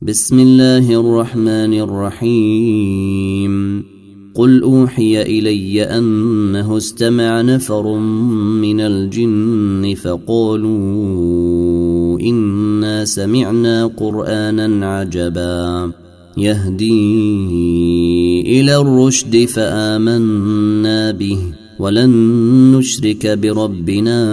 بسم الله الرحمن الرحيم. قل أوحي إلي أنه استمع نفر من الجن فقالوا إنا سمعنا قرآنا عجبا يهدي إلى الرشد فآمنا به ولن نشرك بربنا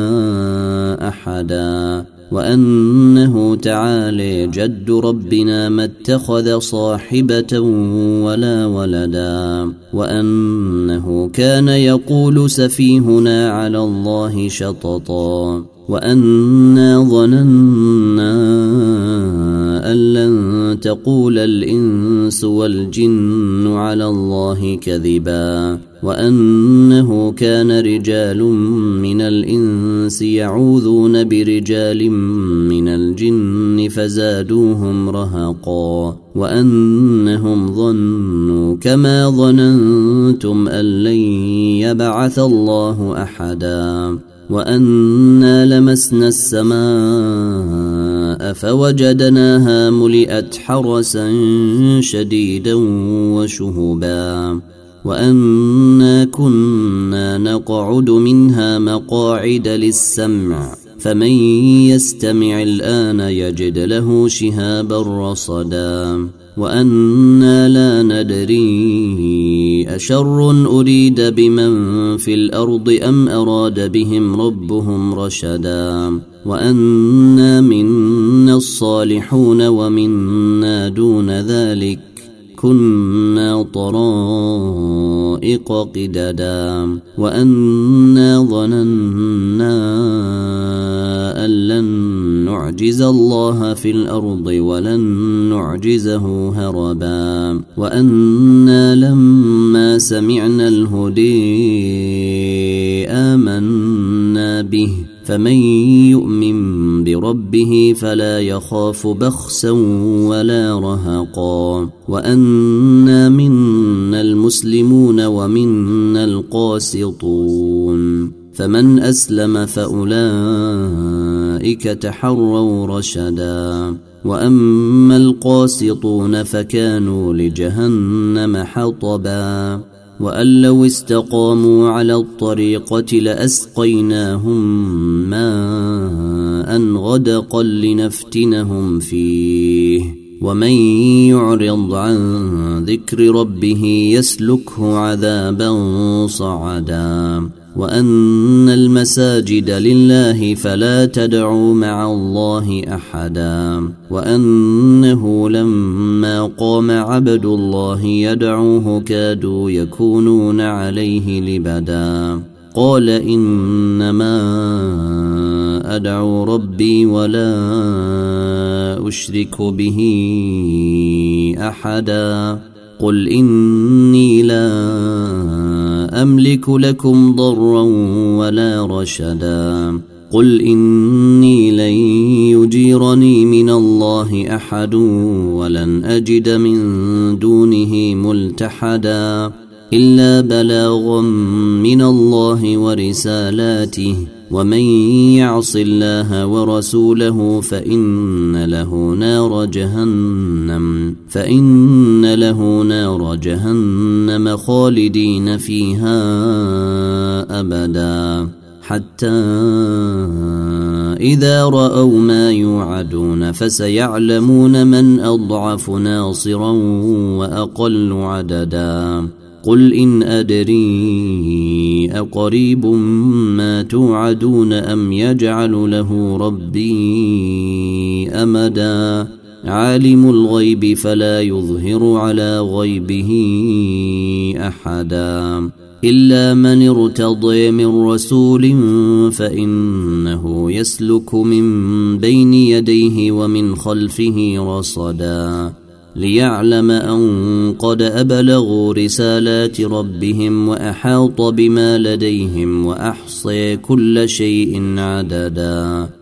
أحدا وأنه تعالى جد ربنا ما اتخذ صاحبة ولا ولدا وأنه كان يقول سفيهنا على الله شططا وأنا ظننا أن لن تقول الإنس والجن على الله كذبا وأنه كان رجال من الإنس يعوذون برجال من الجن فزادوهم رهقا وأنهم ظنوا كما ظننتم أن لن يبعث الله أحدا وأنا لمسنا السماء فوجدناها ملئت حرسا شديدا وشهبا وأنا كنا نقعد منها مقاعد للسمع فمن يستمع الآن يجد له شهابا رصدا وأنا لا ندري أشر أريد بمن في الأرض أم أراد بهم ربهم رشدا وأنا منا الصالحون ومنا دون ذلك كنا طرائق قددا وأنا ظننا أن لن نعجز الله في الأرض ولن نعجزه هربا وأنا لما سمعنا الهدي آمنا به فمن يؤمن بربه فلا يخاف بخسا ولا رهقا وأنا منا المسلمون ومنا القاسطون فمن أسلم فأولئك تحروا رشدا وأما القاسطون فكانوا لجهنم حطبا وأن لو استقاموا على الطريقة لأسقيناهم ماء غدقا لنفتنهم فيه ومن يعرض عن ذكر ربه يسلكه عذابا صعدا وأن المساجد لله فلا تدعوا مع الله أحدا وأنه لما قام عبد الله يدعوه كادوا يكونون عليه لبدا قال إنما أدعو ربي ولا أشرك به أحدا قل إني لا أملك لكم ضرا ولا رشدا قل إني لن يجيرني من الله أحد ولن أجد من دونه ملتحدا إلا بلاغا من الله ورسالاته ومن يعص الله ورسوله فإن له نار جهنم خالدين فيها أبدا حتى إذا رأوا ما يوعدون فسيعلمون من أضعف ناصرا وأقل عددا قل إن أدري أقريب ما توعدون أم يجعل له ربي أمدا عالم الغيب فلا يظهر على غيبه أحدا إلا من ارتضي من رسول فإنه يسلك من بين يديه ومن خلفه رصدا ليعلم أن قد أبلغوا رسالات ربهم وأحاط بما لديهم وأحصي كل شيء عددا